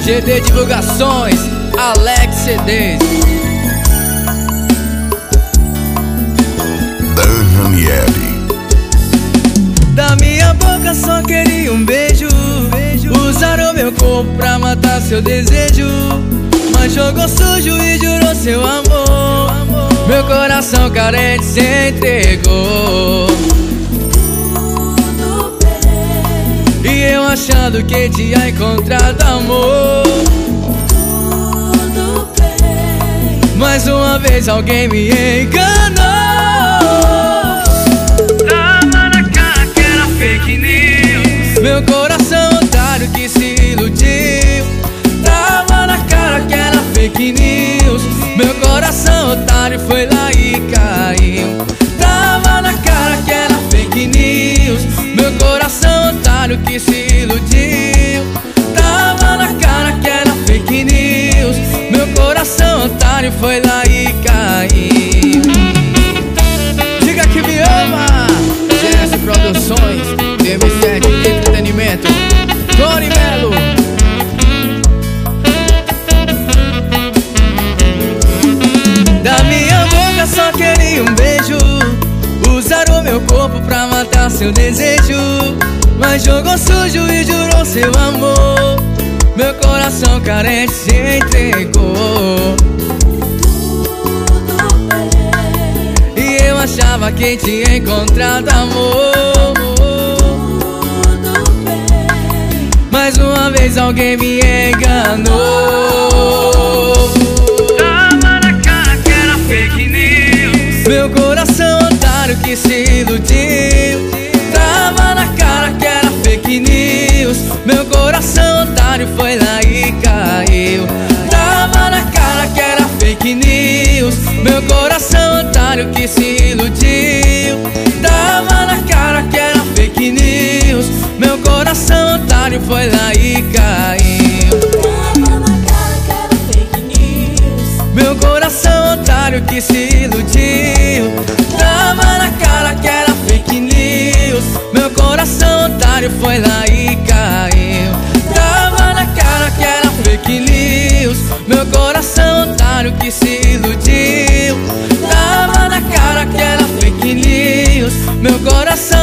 GD Divulgações, Alex CDs. Daniele. Da minha boca só queria um beijo. Usaram meu corpo pra matar seu desejo, mas jogou sujo e jurou seu amor. Meu coração carente se entregou. Tudo bem. E eu achando que tinha encontrado amor. Tudo bem. Mais uma vez alguém me enganou. Tava na cara que era fake news. Meu coração otário que se iludiu. Tava na cara que era fake news. Meu coração otário foi lá e caiu. Tava na cara que era fake news. Meu coração otário que se iludiu. Tava na cara que era fake news. Meu coração otário foi lá e caiu. Diga que me ama. GS Produções, DM7 Entretenimento, Tony Melo. Da minha boca só queria um beijo. Usaram meu corpo pra matar seu desejo, mas jogou sujo e jurou seu amor. Meu coração carente se entregou. Tudo bem. E eu achava que tinha encontrado amor. Tudo bem. Mais uma vez alguém me enganou. Tava na cara que era fake news. Meu coração otário que se iludiu. Tava na cara que era fake news. Meu coração otário foi lá e caiu. Tava na cara que era fake news. Meu coração otário que se iludiu. Tava na cara que era fake news. Meu coração otário foi lá e caiu. Tava na cara que era fake news. Meu coração otário que se iludiu. Tava na cara que era fake news. Meu coração otário foi lá e caiu. Tava na cara que era fake news. Meu coração otário que se iludiu. Tava na cara que era fake news. Meu coração